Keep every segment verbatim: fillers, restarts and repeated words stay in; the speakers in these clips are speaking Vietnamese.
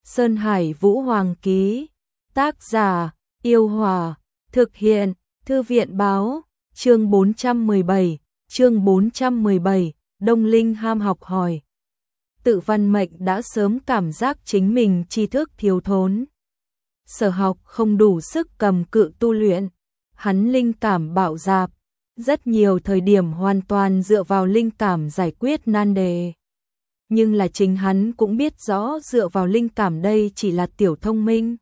Sơn Hải Vũ Hoàng ký. Tác giả: Yêu Hòa. Thực hiện: Thư viện báo. Chương bốn trăm mười bảy. Chương bốn trăm mười bảy. Đông Linh ham học hỏi. Tự Văn Mệnh đã sớm cảm giác chính mình tri thức thiếu thốn. Sở học không đủ sức cầm cự tu luyện. Hắn linh cảm bạo dạp, rất nhiều thời điểm hoàn toàn dựa vào linh cảm giải quyết nan đề. Nhưng là chính hắn cũng biết rõ dựa vào linh cảm đây chỉ là tiểu thông minh.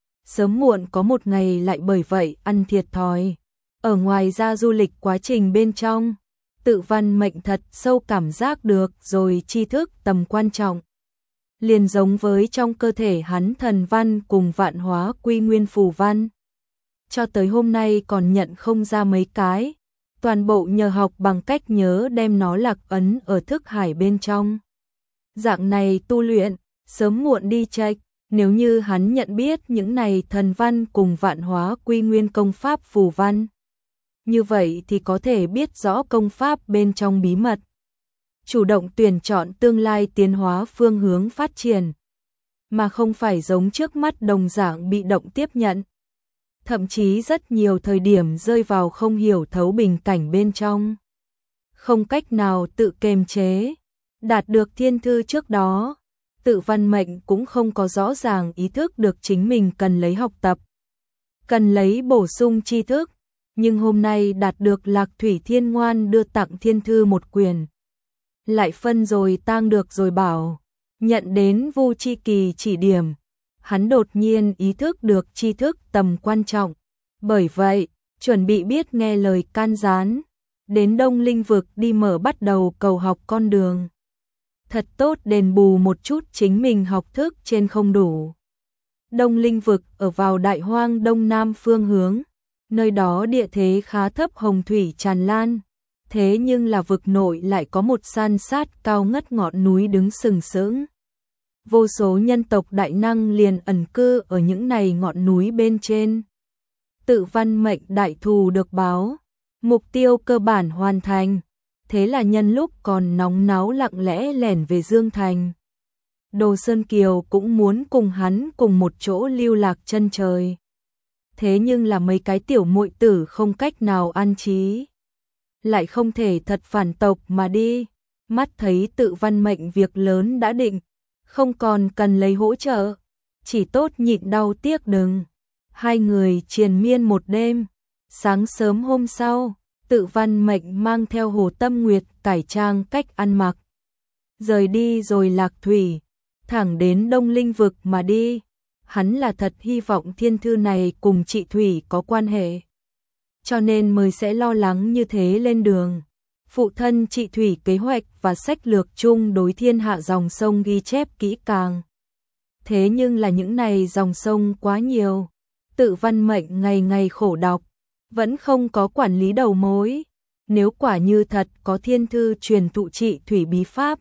Sớm muộn có một ngày lại bởi vậy ăn thiệt thòi. Ở ngoài ra du lịch quá trình bên trong, Tự Văn Mệnh thật sâu cảm giác được rồi tri thức tầm quan trọng. Liền giống với trong cơ thể hắn thần văn cùng vạn hóa quy nguyên phù văn. Cho tới hôm nay còn nhận không ra mấy cái, toàn bộ nhờ học bằng cách nhớ đem nó lạc ấn ở thức hải bên trong. Dạng này tu luyện, sớm muộn đi chệch, nếu như hắn nhận biết những này thần văn cùng vạn hóa quy nguyên công pháp phù văn. Như vậy thì có thể biết rõ công pháp bên trong bí mật. Chủ động tuyển chọn tương lai tiến hóa phương hướng phát triển, mà không phải giống trước mắt đồng dạng bị động tiếp nhận. Thậm chí rất nhiều thời điểm rơi vào không hiểu thấu bình cảnh bên trong. Không cách nào tự kiềm chế. Đạt được thiên thư trước đó, Tự Văn Mệnh cũng không có rõ ràng ý thức được chính mình cần lấy học tập, cần lấy bổ sung tri thức. Nhưng hôm nay đạt được Lạc Thủy Thiên Ngoan đưa tặng thiên thư một quyền. Lại phân rồi tang được rồi bảo, nhận đến Vu Chi Kỳ chỉ điểm. Hắn đột nhiên ý thức được tri thức tầm quan trọng. Bởi vậy, chuẩn bị biết nghe lời can gián, đến Đông Linh vực đi mở bắt đầu cầu học con đường. Thật tốt đền bù một chút chính mình học thức trên không đủ. Đông Linh vực ở vào Đại Hoang Đông Nam phương hướng, nơi đó địa thế khá thấp, hồng thủy tràn lan. Thế nhưng là vực nội lại có một san sát cao ngất ngọn núi đứng sừng sững. Vô số nhân tộc đại năng liền ẩn cư ở những này ngọn núi bên trên. Tự Văn Mệnh đại thù được báo, mục tiêu cơ bản hoàn thành. Thế là nhân lúc còn nóng náo lặng lẽ lẻn về Dương Thành. Đồ Sơn Kiều cũng muốn cùng hắn cùng một chỗ lưu lạc chân trời. Thế nhưng là mấy cái tiểu muội tử không cách nào an trí, lại không thể thật phản tộc mà đi. Mắt thấy Tự Văn Mệnh việc lớn đã định, không còn cần lấy hỗ trợ, chỉ tốt nhịn đau tiếc đừng. Hai người triền miên một đêm. Sáng sớm hôm sau, Tự Văn Mệnh mang theo Hồ Tâm Nguyệt cải trang cách ăn mặc, rời đi rồi Lạc Thủy, thẳng đến Đông Linh vực mà đi. Hắn là thật hy vọng thiên thư này cùng chị Thủy có quan hệ, cho nên mới sẽ lo lắng như thế lên đường. Phụ thân chị Thủy kế hoạch và sách lược chung đối thiên hạ dòng sông ghi chép kỹ càng. Thế nhưng là những này dòng sông quá nhiều, Tự Văn Mệnh ngày ngày khổ đọc, vẫn không có quản lý đầu mối. Nếu quả như thật có thiên thư truyền thụ chị Thủy bí pháp,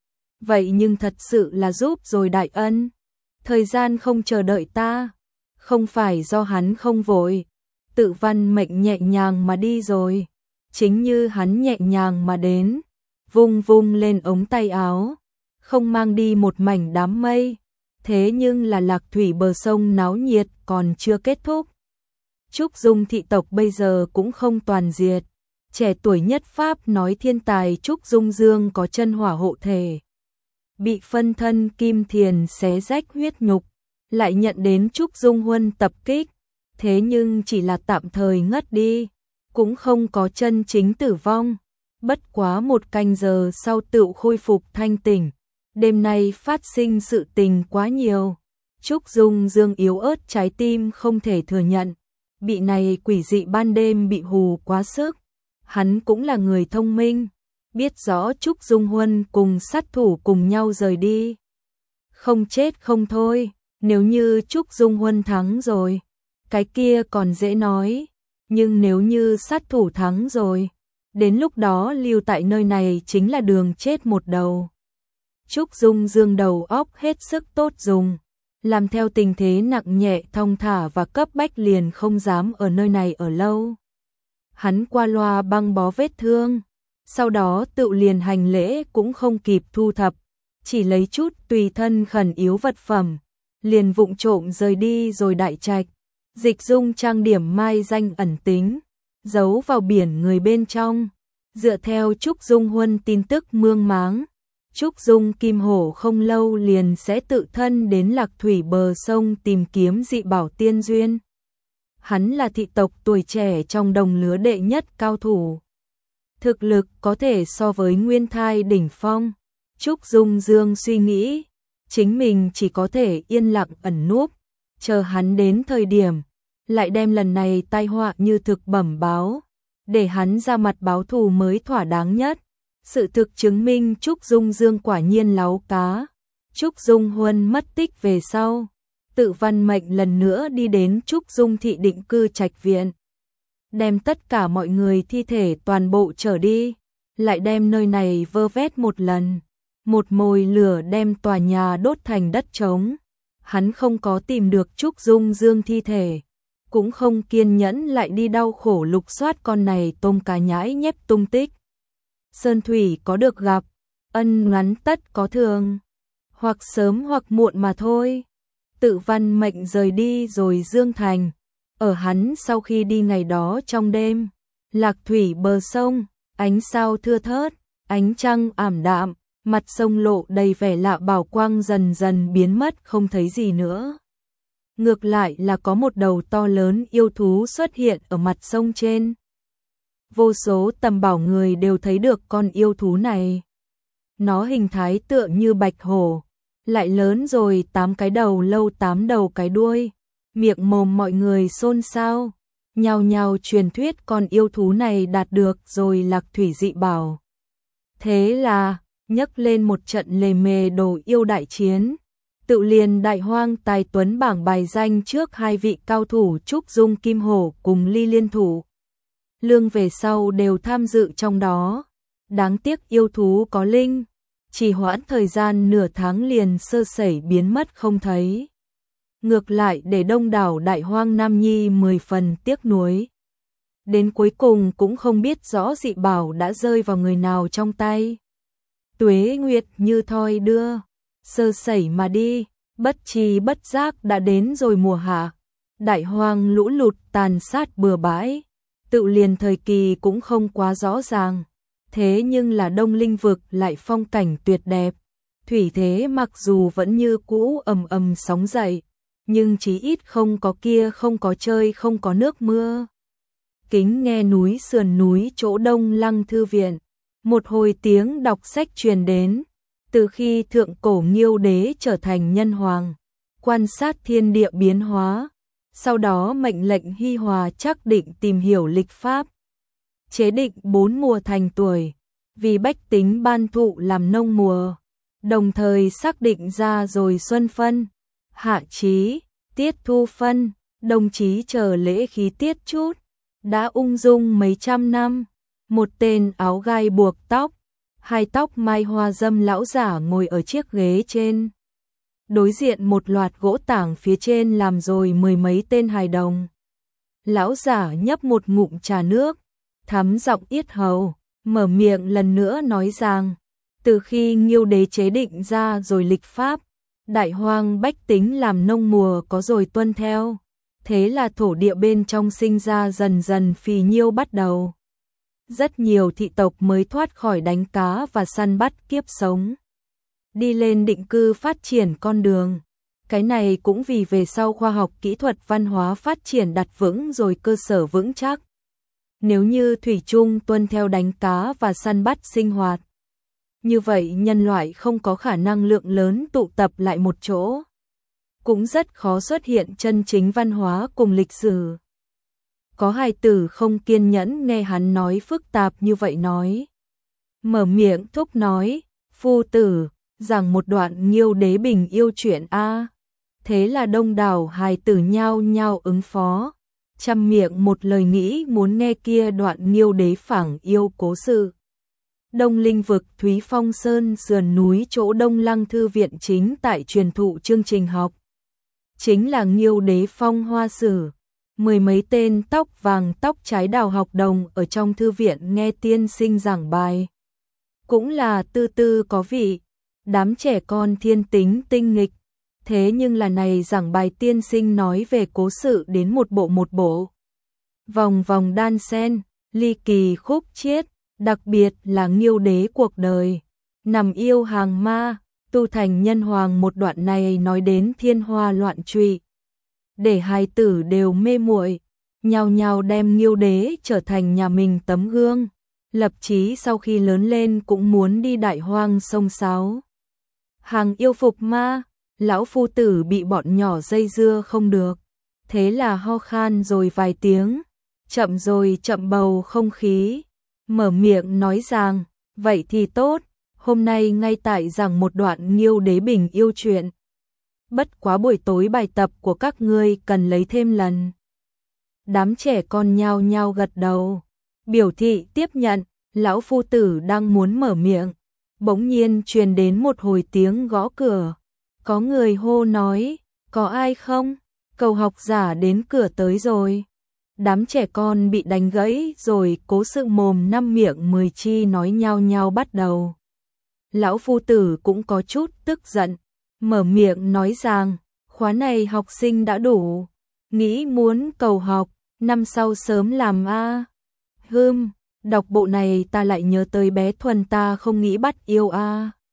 vậy nhưng thật sự là giúp rồi đại ân. Thời gian không chờ đợi ta, không phải do hắn không vội. Tự Văn Mệnh nhẹ nhàng mà đi rồi. Chính như hắn nhẹ nhàng mà đến, vung vung lên ống tay áo, không mang đi một mảnh đám mây. Thế nhưng là Lạc Thủy bờ sông náo nhiệt còn chưa kết thúc. Trúc Dung thị tộc bây giờ cũng không toàn diệt. Trẻ tuổi nhất Pháp nói thiên tài Trúc Dung Dương có chân hỏa hộ thể, bị phân thân Kim Thiền xé rách huyết nhục, lại nhận đến Trúc Dung Huân tập kích. Thế nhưng chỉ là tạm thời ngất đi, cũng không có chân chính tử vong. Bất quá một canh giờ sau tựu khôi phục thanh tỉnh. Đêm nay phát sinh sự tình quá nhiều. Trúc Dung Dương yếu ớt trái tim không thể thừa nhận, bị này quỷ dị ban đêm bị hù quá sức. Hắn cũng là người thông minh, biết rõ Trúc Dung Huân cùng sát thủ cùng nhau rời đi, không chết không thôi. Nếu như Trúc Dung Huân thắng rồi, cái kia còn dễ nói. Nhưng nếu như sát thủ thắng rồi, đến lúc đó lưu tại nơi này chính là đường chết một đầu. Trúc Dung Dương đầu óc hết sức tốt dùng, làm theo tình thế nặng nhẹ thong thả và cấp bách, liền không dám ở nơi này ở lâu. Hắn qua loa băng bó vết thương, sau đó tự liền hành lễ cũng không kịp thu thập, chỉ lấy chút tùy thân khẩn yếu vật phẩm, liền vụng trộm rời đi rồi Đại Trạch. Dịch Dung trang điểm mai danh ẩn tính, giấu vào biển người bên trong. Dựa theo Trúc Dung Huân tin tức mương máng, Trúc Dung Kim Hổ không lâu liền sẽ tự thân đến Lạc Thủy bờ sông tìm kiếm dị bảo tiên duyên. Hắn là thị tộc tuổi trẻ trong đồng lứa đệ nhất cao thủ. Thực lực có thể so với Nguyên Thai đỉnh phong. Trúc Dung Dương suy nghĩ, chính mình chỉ có thể yên lặng ẩn núp, chờ hắn đến thời điểm, lại đem lần này tai họa như thực bẩm báo, để hắn ra mặt báo thù mới thỏa đáng nhất. Sự thực chứng minh Trúc Dung Dương quả nhiên láo cá. Trúc Dung Huân mất tích về sau, Tự Văn Mệnh lần nữa đi đến Trúc Dung thị định cư trạch viện, đem tất cả mọi người thi thể toàn bộ trở đi, lại đem nơi này vơ vét một lần, một mồi lửa đem tòa nhà đốt thành đất trống. Hắn không có tìm được Trúc Dung Dương thi thể, cũng không kiên nhẫn lại đi đau khổ lục soát con này tôm cá nhãi nhép tung tích. Sơn thủy có được gặp, ân ngắn tất có thường, hoặc sớm hoặc muộn mà thôi. Tự Văn Mệnh rời đi rồi Dương Thành. Ở hắn sau khi đi ngày đó trong đêm, Lạc Thủy bờ sông, ánh sao thưa thớt, ánh trăng ảm đạm, mặt sông lộ đầy vẻ lạ bảo quang dần dần biến mất không thấy gì nữa. Ngược lại là có một đầu to lớn yêu thú xuất hiện ở mặt sông trên. Vô số tầm bảo người đều thấy được con yêu thú này. Nó hình thái tựa như bạch hổ, lại lớn rồi tám cái đầu lâu tám đầu cái đuôi. Miệng mồm mọi người xôn xao, nhao nhao truyền thuyết con yêu thú này đạt được rồi Lạc Thủy dị bảo. Thế là nhấc lên một trận lề mề đồ yêu đại chiến. Tự liền Đại Hoang Tài Tuấn bảng bài danh trước hai vị cao thủ Trúc Dung Kim Hổ cùng Ly Liên Thủ Lương về sau đều tham dự trong đó. Đáng tiếc yêu thú có linh, chỉ hoãn thời gian nửa tháng liền sơ sẩy biến mất không thấy. Ngược lại để đông đảo Đại Hoang Nam Nhi mười phần tiếc nuối. Đến cuối cùng cũng không biết rõ dị bảo đã rơi vào người nào trong tay. Tuế Nguyệt như thoi đưa, sơ sẩy mà đi, bất tri bất giác đã đến rồi mùa hạ. Đại Hoang lũ lụt tàn sát bừa bãi, tự liền thời kỳ cũng không quá rõ ràng. Thế nhưng là Đông Linh vực lại phong cảnh tuyệt đẹp. Thủy thế mặc dù vẫn như cũ ầm ầm sóng dậy, nhưng chí ít không có kia không có chơi không có nước mưa. Kính nghe núi sườn núi chỗ Đông Lăng thư viện, một hồi tiếng đọc sách truyền đến. Từ khi thượng cổ Nghiêu đế trở thành nhân hoàng, quan sát thiên địa biến hóa, sau đó mệnh lệnh Hi Hòa chắc định tìm hiểu lịch pháp, chế định bốn mùa thành tuổi, vì bách tính ban thụ làm nông mùa, đồng thời xác định ra rồi xuân phân, hạ chí, tiết thu phân, đông chí chờ lễ khí tiết chút, đã ung dung mấy trăm năm. Một tên áo gai buộc tóc, hai tóc mai hoa dâm lão giả ngồi ở chiếc ghế trên. Đối diện một loạt gỗ tảng phía trên làm rồi mười mấy tên hài đồng. Lão giả nhấp một ngụm trà nước, thắm giọng yết hầu, mở miệng lần nữa nói rằng, từ khi Nghiêu đế chế định ra rồi lịch pháp, Đại Hoang bách tính làm nông mùa có rồi tuân theo, thế là thổ địa bên trong sinh ra dần dần phì nhiêu bắt đầu. Rất nhiều thị tộc mới thoát khỏi đánh cá và săn bắt kiếp sống, đi lên định cư phát triển con đường. Cái này cũng vì về sau khoa học kỹ thuật văn hóa phát triển đặt vững rồi cơ sở vững chắc. Nếu như thủy chung tuân theo đánh cá và săn bắt sinh hoạt, như vậy nhân loại không có khả năng lượng lớn tụ tập lại một chỗ, cũng rất khó xuất hiện chân chính văn hóa cùng lịch sử. Có hài tử không kiên nhẫn nghe hắn nói phức tạp như vậy nói. Mở miệng thúc nói, phu tử, rằng một đoạn Nghiêu đế bình yêu chuyện a. Thế là đông đảo hài tử nhao nhao ứng phó, chăm miệng một lời nghĩ muốn nghe kia đoạn Nghiêu đế phảng yêu cố sự. Đông Linh vực Thúy Phong Sơn sườn núi chỗ Đông Lăng thư viện chính tại truyền thụ chương trình học. Chính là Nghiêu đế phong hoa sử. Mười mấy tên tóc vàng tóc trái đào học đồng ở trong thư viện nghe tiên sinh giảng bài. Cũng là tư tư có vị, đám trẻ con thiên tính tinh nghịch, Thế nhưng là này giảng bài tiên sinh nói về cố sự đến một bộ một bộ. Vòng vòng đan sen, ly kỳ khúc chiết, đặc biệt là Nghiêu đế cuộc đời. Nằm yêu hàng ma, tu thành nhân hoàng, một đoạn này nói đến thiên hoa loạn trụy. Để hài tử đều mê muội, nhao nhao đem Nghiêu đế trở thành nhà mình tấm gương. Lập chí sau khi lớn lên cũng muốn đi đại hoang sông sáo. Hàng yêu phục ma, lão phu tử bị bọn nhỏ dây dưa không được. Thế là ho khan rồi vài tiếng, chậm rồi chậm bầu không khí. Mở miệng nói rằng, vậy thì tốt, hôm nay ngay tại giảng một đoạn Nghiêu đế bình yêu chuyện. Bất quá buổi tối bài tập của các ngươi cần lấy thêm lần. Đám trẻ con nhao nhao gật đầu, biểu thị tiếp nhận. Lão phu tử đang muốn mở miệng, bỗng nhiên truyền đến một hồi tiếng gõ cửa. Có người hô nói, có ai không? Cầu học giả đến cửa tới rồi. Đám trẻ con bị đánh gãy rồi cố sự mồm năm miệng mười chi nói nhao nhao bắt đầu. Lão phu tử cũng có chút tức giận, mở miệng nói rằng, khóa này học sinh đã đủ, nghĩ muốn cầu học, năm sau sớm làm a. Hừm, đọc bộ này ta lại nhớ tới bé Thuần ta không nghĩ bắt yêu a.